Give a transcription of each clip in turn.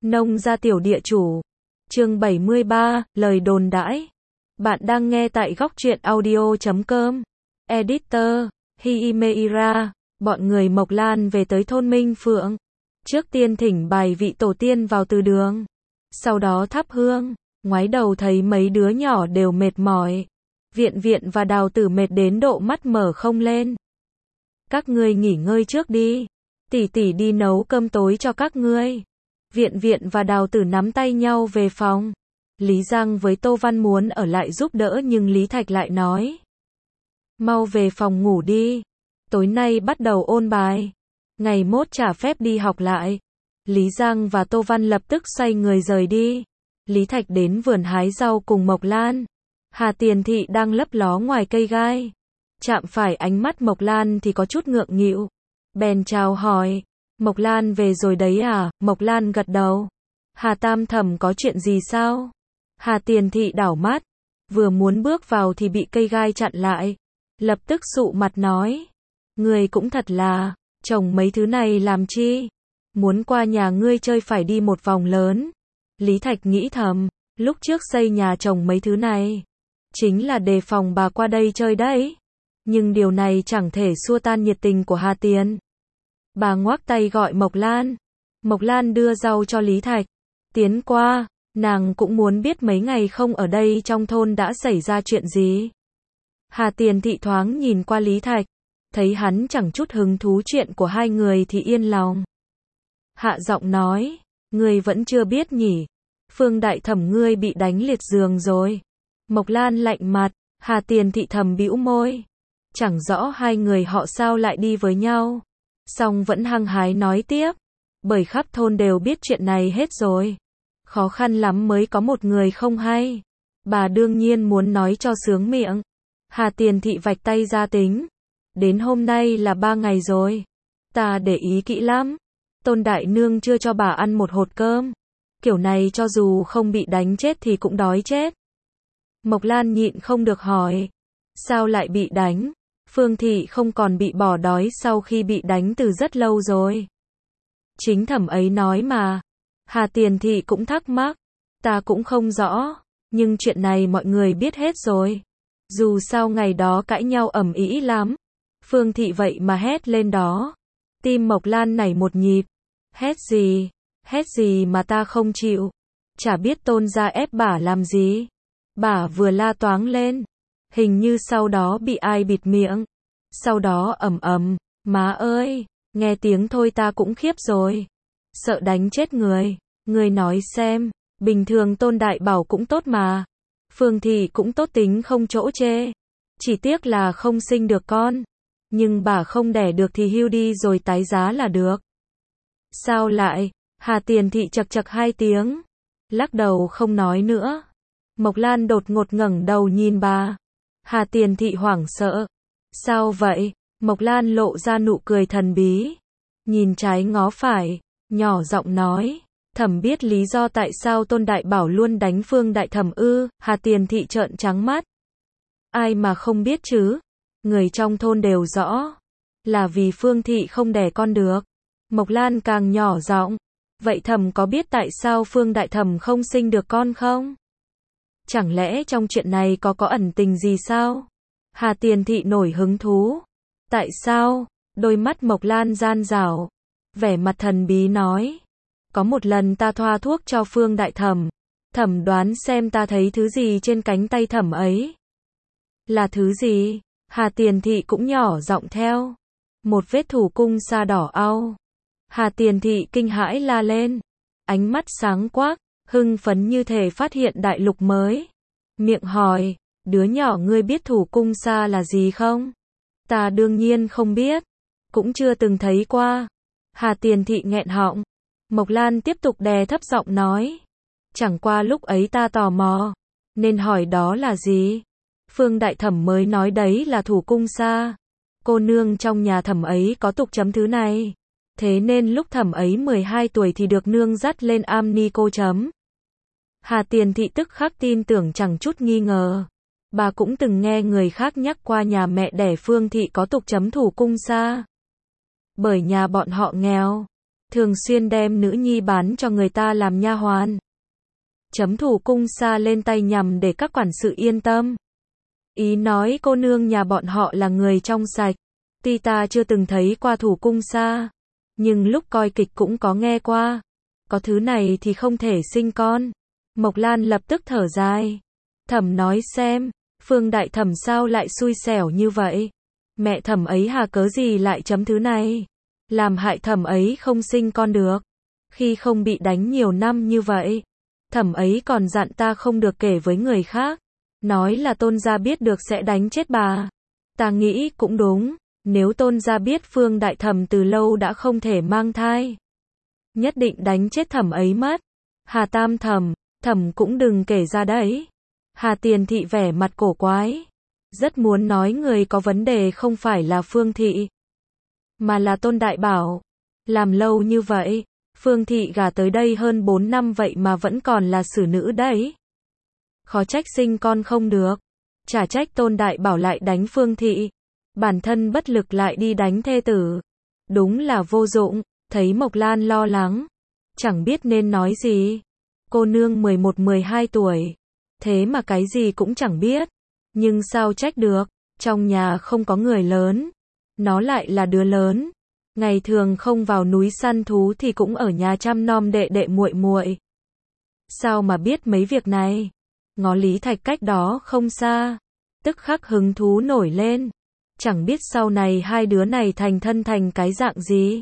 Nông gia tiểu địa chủ. Chương 73, lời đồn đãi. Bạn đang nghe tại góc truyện audio.com. Editor, Himeira. Bọn người Mộc Lan về tới thôn Minh Phượng. Trước tiên thỉnh bài vị tổ tiên vào từ đường. Sau đó thắp hương. Ngoái đầu thấy mấy đứa nhỏ đều mệt mỏi. Viện Viện và Đào Tử mệt đến độ mắt mở không lên. Các ngươi nghỉ ngơi trước đi. Tỷ tỷ đi nấu cơm tối cho các ngươi. Viện Viện và Đào Tử nắm tay nhau về phòng. Lý Giang với Tô Văn muốn ở lại giúp đỡ nhưng Lý Thạch lại nói. Mau về phòng ngủ đi. Tối nay bắt đầu ôn bài. Ngày mốt trả phép đi học lại. Lý Giang và Tô Văn lập tức xoay người rời đi. Lý Thạch đến vườn hái rau cùng Mộc Lan. Hà Tiền Thị đang lấp ló ngoài cây gai. Chạm phải ánh mắt Mộc Lan thì có chút ngượng nghịu. Bèn chào hỏi. Mộc Lan về rồi đấy à? Mộc Lan gật đầu. Hà Tam Thẩm có chuyện gì sao? Hà Tiền Thị đảo mắt. Vừa muốn bước vào thì bị cây gai chặn lại. Lập tức sụ mặt nói. Ngươi cũng thật là, trồng mấy thứ này làm chi? Muốn qua nhà ngươi chơi phải đi một vòng lớn. Lý Thạch nghĩ thầm, lúc trước xây nhà trồng mấy thứ này, chính là đề phòng bà qua đây chơi đấy. Nhưng điều này chẳng thể xua tan nhiệt tình của Hà Tiền. Bà ngoác tay gọi Mộc Lan. Mộc Lan đưa rau cho Lý Thạch. Tiến qua, nàng cũng muốn biết mấy ngày không ở đây trong thôn đã xảy ra chuyện gì. Hà Tiền Thị thoáng nhìn qua Lý Thạch. Thấy hắn chẳng chút hứng thú chuyện của hai người thì yên lòng. Hạ giọng nói, ngươi vẫn chưa biết nhỉ. Phương Đại Thẩm ngươi bị đánh liệt giường rồi. Mộc Lan lạnh mặt, Hà Tiền Thị thầm bĩu môi. Chẳng rõ hai người họ sao lại đi với nhau. Song vẫn hăng hái nói tiếp. Bởi khắp thôn đều biết chuyện này hết rồi. Khó khăn lắm mới có một người không hay. Bà đương nhiên muốn nói cho sướng miệng. Hà Tiền Thị vạch tay ra tính. Đến hôm nay là 3 ngày rồi. Ta để ý kỹ lắm. Tôn Đại Nương chưa cho bà ăn một hột cơm. Kiểu này cho dù không bị đánh chết thì cũng đói chết. Mộc Lan nhịn không được hỏi. Sao lại bị đánh? Phương Thị không còn bị bỏ đói sau khi bị đánh từ rất lâu rồi. Chính thẩm ấy nói mà. Hà Tiền Thị cũng thắc mắc. Ta cũng không rõ. Nhưng chuyện này mọi người biết hết rồi. Dù sao ngày đó cãi nhau ầm ĩ lắm. Phương Thị vậy mà hét lên đó. Tim Mộc Lan nảy một nhịp. Hét gì mà ta không chịu. Chả biết Tôn gia ép bả làm gì. Bả vừa la toáng lên. Hình như sau đó bị ai bịt miệng. Sau đó ầm ầm. Má ơi, nghe tiếng thôi ta cũng khiếp rồi. Sợ đánh chết người. Người nói xem, bình thường Tôn Đại Bảo cũng tốt mà. Phương Thị cũng tốt tính không chỗ chê. Chỉ tiếc là không sinh được con. Nhưng bà không đẻ được thì hưu đi rồi tái giá là được. Sao lại? Hà Tiền Thị chậc chậc hai tiếng. Lắc đầu không nói nữa. Mộc Lan đột ngột ngẩng đầu nhìn bà. Hà Tiền Thị hoảng sợ. Sao vậy? Mộc Lan lộ ra nụ cười thần bí. Nhìn trái ngó phải. Nhỏ giọng nói. Thẩm biết lý do tại sao Tôn Đại Bảo luôn đánh Phương Đại Thẩm ư? Hà Tiền Thị trợn trắng mắt. Ai mà không biết chứ? Người trong thôn đều rõ. Là vì Phương Thị không đẻ con được. Mộc Lan càng nhỏ giọng. Vậy Thẩm có biết tại sao Phương Đại Thẩm không sinh được con không? Chẳng lẽ trong chuyện này có ẩn tình gì sao? Hà Tiền Thị nổi hứng thú. Tại sao? Đôi mắt Mộc Lan gian rảo. Vẻ mặt thần bí nói. Có một lần ta thoa thuốc cho Phương Đại Thẩm. Thẩm đoán xem ta thấy thứ gì trên cánh tay Thẩm ấy. Là thứ gì? Hà Tiền Thị cũng nhỏ giọng theo. Một vết thủ cung sa đỏ au. Hà Tiền Thị kinh hãi la lên. Ánh mắt sáng quắc, hưng phấn như thể phát hiện đại lục mới. Miệng hỏi, đứa nhỏ ngươi biết thủ cung sa là gì không? Ta đương nhiên không biết. Cũng chưa từng thấy qua. Hà Tiền Thị nghẹn họng. Mộc Lan tiếp tục đè thấp giọng nói. Chẳng qua lúc ấy ta tò mò. Nên hỏi đó là gì? Phương Đại Thẩm mới nói đấy là thủ cung sa. Cô nương trong nhà Thẩm ấy có tục chấm thứ này. Thế nên lúc Thẩm ấy 12 tuổi thì được nương dắt lên am ni cô chấm. Hà Tiền Thị tức khắc tin tưởng chẳng chút nghi ngờ. Bà cũng từng nghe người khác nhắc qua nhà mẹ đẻ Phương Thị có tục chấm thủ cung sa. Bởi nhà bọn họ nghèo. thường xuyên đem nữ nhi bán cho người ta làm nha hoàn. Chấm thủ cung sa lên tay nhằm để các quản sự yên tâm. Ý nói cô nương nhà bọn họ là người trong sạch. Tuy ta chưa từng thấy qua thủ cung sa, nhưng lúc coi kịch cũng có nghe qua. Có thứ này thì không thể sinh con. Mộc Lan lập tức thở dài. Thẩm nói xem, Phương đại thẩm sao lại xui xẻo như vậy? Mẹ thẩm ấy hà cớ gì lại chấm thứ này? Làm hại thẩm ấy không sinh con được. Khi không bị đánh nhiều năm như vậy, thẩm ấy còn dặn ta không được kể với người khác. Nói là Tôn gia biết được sẽ đánh chết bà. Ta nghĩ cũng đúng, nếu Tôn gia biết Phương đại thẩm từ lâu đã không thể mang thai, nhất định đánh chết thẩm ấy mất. Hà tam thẩm, thẩm cũng đừng kể ra đấy. Hà Tiền thị vẻ mặt cổ quái, rất muốn nói người có vấn đề không phải là Phương thị, mà là Tôn đại bảo. Làm lâu như vậy, Phương thị gả tới đây hơn 4 năm vậy mà vẫn còn là xử nữ đấy. Khó trách sinh con không được. Chả trách Tôn đại bảo lại đánh Phương thị. Bản thân bất lực lại đi đánh thê tử. Đúng là vô dụng. Thấy Mộc Lan lo lắng, chẳng biết nên nói gì. Cô nương 11-12 tuổi, thế mà cái gì cũng chẳng biết. Nhưng sao trách được, trong nhà không có người lớn, nó lại là đứa lớn. Ngày thường không vào núi săn thú thì cũng ở nhà chăm nom đệ đệ muội muội. Sao mà biết mấy việc này? Ngó Lý Thạch cách đó không xa, tức khắc hứng thú nổi lên. Chẳng biết sau này hai đứa này thành thân thành cái dạng gì.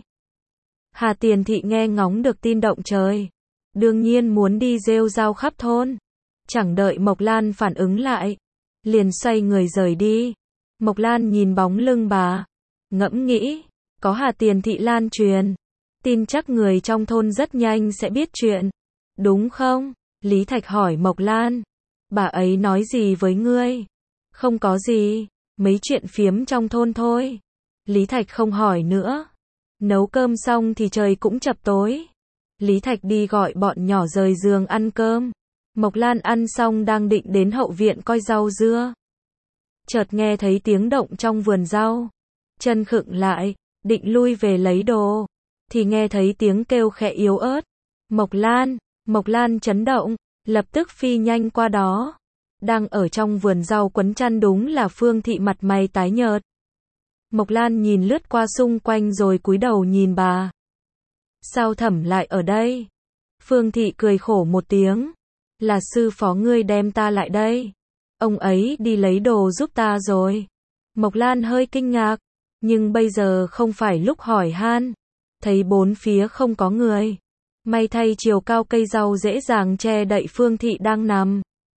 Hà Tiền thị nghe ngóng được tin động trời, đương nhiên muốn đi rêu rao khắp thôn. Chẳng đợi Mộc Lan phản ứng lại, liền xoay người rời đi. Mộc Lan nhìn bóng lưng bà, ngẫm nghĩ, có Hà Tiền thị lan truyền, tin chắc người trong thôn rất nhanh sẽ biết chuyện, đúng không? Lý Thạch hỏi Mộc Lan, bà ấy nói gì với ngươi? Không có gì, mấy chuyện phiếm trong thôn thôi. Lý Thạch không hỏi nữa. Nấu cơm xong thì trời cũng chập tối. Lý Thạch đi gọi bọn nhỏ rời giường ăn cơm. Mộc Lan ăn xong đang định đến hậu viện coi rau dưa. Chợt nghe thấy tiếng động trong vườn rau. Chân khựng lại, định lui về lấy đồ. Thì nghe thấy tiếng kêu khẽ yếu ớt. Mộc Lan chấn động, lập tức phi nhanh qua đó. Đang ở trong vườn rau quấn chăn đúng là Phương thị mặt mày tái nhợt. Mộc Lan nhìn lướt qua xung quanh rồi cúi đầu nhìn bà. Sao thẩm lại ở đây? Phương thị cười khổ một tiếng. Là sư phó ngươi đem ta lại đây. Ông ấy đi lấy đồ giúp ta rồi. Mộc Lan hơi kinh ngạc, nhưng bây giờ không phải lúc hỏi han. Thấy bốn phía không có người. May thay chiều cao cây rau dễ dàng che đậy Phương thị đang nằm.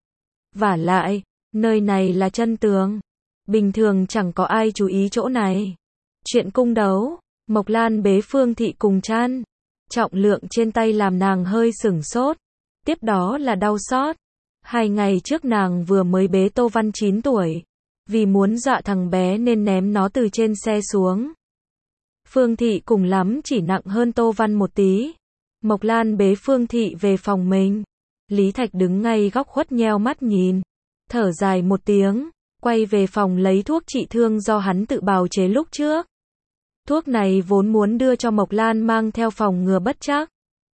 Vả lại, nơi này là chân tường. Bình thường chẳng có ai chú ý chỗ này. Chuyện cung đấu, Mộc Lan bế Phương thị cùng chăn. Trọng lượng trên tay làm nàng hơi sửng sốt. Tiếp đó là đau xót. 2 ngày trước nàng vừa mới bế Tô Văn 9 tuổi. Vì muốn dọa thằng bé nên ném nó từ trên xe xuống. Phương thị cùng lắm chỉ nặng hơn Tô Văn một tí. Mộc Lan bế Phương thị về phòng mình. Lý Thạch đứng ngay góc khuất nheo mắt nhìn. Thở dài một tiếng. Quay về phòng lấy thuốc trị thương do hắn tự bào chế lúc trước. Thuốc này vốn muốn đưa cho Mộc Lan mang theo phòng ngừa bất trắc.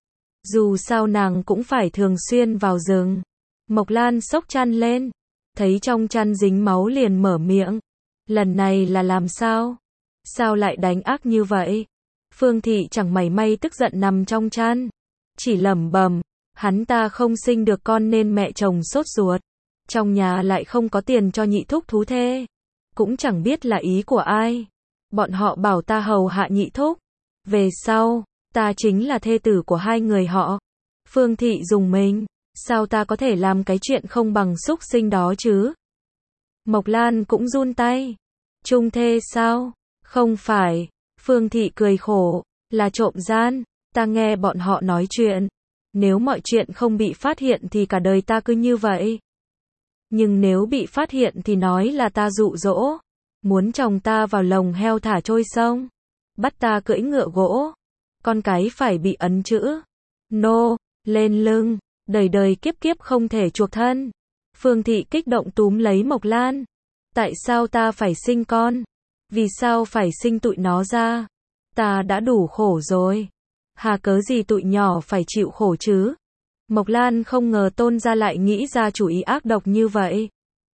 Dù sao nàng cũng phải thường xuyên vào rừng. Mộc Lan xốc chăn lên. Thấy trong chăn dính máu liền mở miệng. Lần này là làm sao? Sao lại đánh ác như vậy? Phương thị chẳng mảy may tức giận nằm trong chăn. Chỉ lẩm bẩm. Hắn ta không sinh được con nên mẹ chồng sốt ruột. Trong nhà lại không có tiền cho nhị thúc thú thê. Cũng chẳng biết là ý của ai. Bọn họ bảo ta hầu hạ nhị thúc. Về sau, ta chính là thê tử của hai người họ. Phương thị dùng mình. Sao ta có thể làm cái chuyện không bằng súc sinh đó chứ? Mộc Lan cũng run tay. Trung thê sao? Không phải. Phương thị cười khổ. Là trộm gian. Ta nghe bọn họ nói chuyện. Nếu mọi chuyện không bị phát hiện thì cả đời ta cứ như vậy. Nhưng nếu bị phát hiện thì nói là ta dụ dỗ. Muốn chồng ta vào lồng heo thả trôi sông. Bắt ta cưỡi ngựa gỗ. Con cái phải bị ấn chữ. Nô, lên lưng. Đời đời kiếp kiếp không thể chuộc thân. Phương thị kích động túm lấy Mộc Lan. Tại sao ta phải sinh con? Vì sao phải sinh tụi nó ra? Ta đã đủ khổ rồi. Hà cớ gì tụi nhỏ phải chịu khổ chứ? Mộc Lan không ngờ Tôn gia lại nghĩ ra chủ ý ác độc như vậy.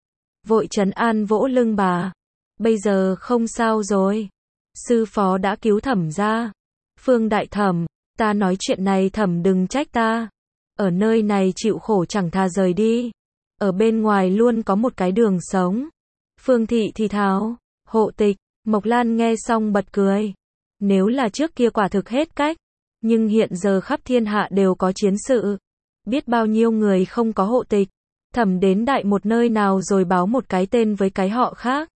Vội trấn an vỗ lưng bà. Bây giờ không sao rồi. Sư phó đã cứu Thẩm ra. Phương đại thẩm, ta nói chuyện này thẩm đừng trách ta. Ở nơi này chịu khổ chẳng thà rời đi. Ở bên ngoài luôn có một cái đường sống. Phương thị thì thào. Hộ tịch. Mộc Lan nghe xong bật cười. Nếu là trước kia quả thực hết cách. Nhưng hiện giờ khắp thiên hạ đều có chiến sự. Biết bao nhiêu người không có hộ tịch. Thẩm đến đại một nơi nào rồi báo một cái tên với cái họ khác.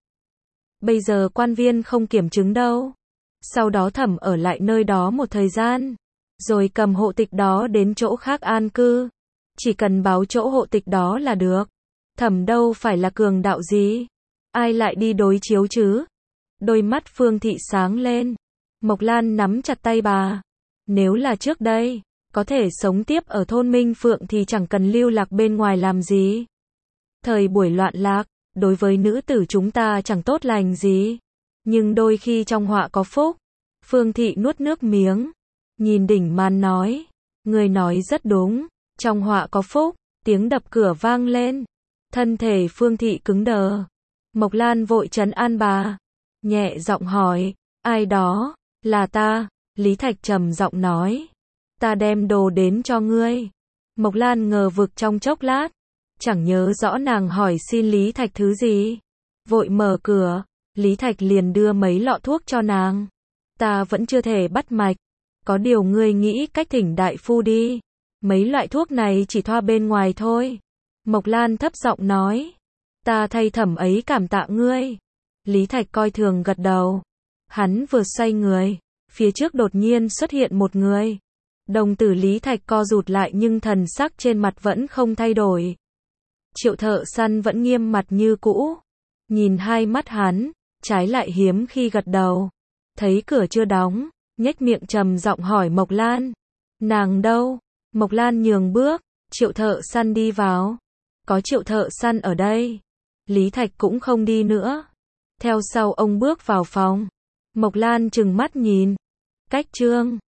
Bây giờ quan viên không kiểm chứng đâu. Sau đó Thẩm ở lại nơi đó một thời gian. Rồi cầm hộ tịch đó đến chỗ khác an cư. Chỉ cần báo chỗ hộ tịch đó là được. Thẩm đâu phải là cường đạo gì. Ai lại đi đối chiếu chứ? Đôi mắt Phương thị sáng lên. Mộc Lan nắm chặt tay bà. Nếu là trước đây, có thể sống tiếp ở thôn Minh Phượng thì chẳng cần lưu lạc bên ngoài làm gì. Thời buổi loạn lạc, đối với nữ tử chúng ta chẳng tốt lành gì. Nhưng đôi khi trong họa có phúc. Phương thị nuốt nước miếng. Nhìn Đỉnh Man nói. Người nói rất đúng. Trong họa có phúc. Tiếng đập cửa vang lên. Thân thể Phương thị cứng đờ. Mộc Lan vội trấn an bà. Nhẹ giọng hỏi. Ai đó? Là ta. Lý Thạch trầm giọng nói. Ta đem đồ đến cho ngươi. Mộc Lan ngờ vực trong chốc lát. Chẳng nhớ rõ nàng hỏi xin Lý Thạch thứ gì. Vội mở cửa. Lý Thạch liền đưa mấy lọ thuốc cho nàng. Ta vẫn chưa thể bắt mạch. Có điều ngươi nghĩ cách thỉnh đại phu đi. Mấy loại thuốc này chỉ thoa bên ngoài thôi. Mộc Lan thấp giọng nói. Ta thay Thẩm ấy cảm tạ ngươi. Lý Thạch coi thường gật đầu. Hắn vừa xoay người. Phía trước đột nhiên xuất hiện một người. Đồng tử Lý Thạch co rụt lại nhưng thần sắc trên mặt vẫn không thay đổi. Triệu Thợ Săn vẫn nghiêm mặt như cũ. Nhìn hai mắt hắn, trái lại hiếm khi gật đầu. Thấy cửa chưa đóng, nhếch miệng trầm giọng hỏi Mộc Lan. Nàng đâu? Mộc Lan nhường bước, Triệu Thợ Săn đi vào. Có Triệu Thợ Săn ở đây. Lý Thạch cũng không đi nữa. Theo sau ông bước vào phòng. Mộc Lan trừng mắt nhìn. Cách chương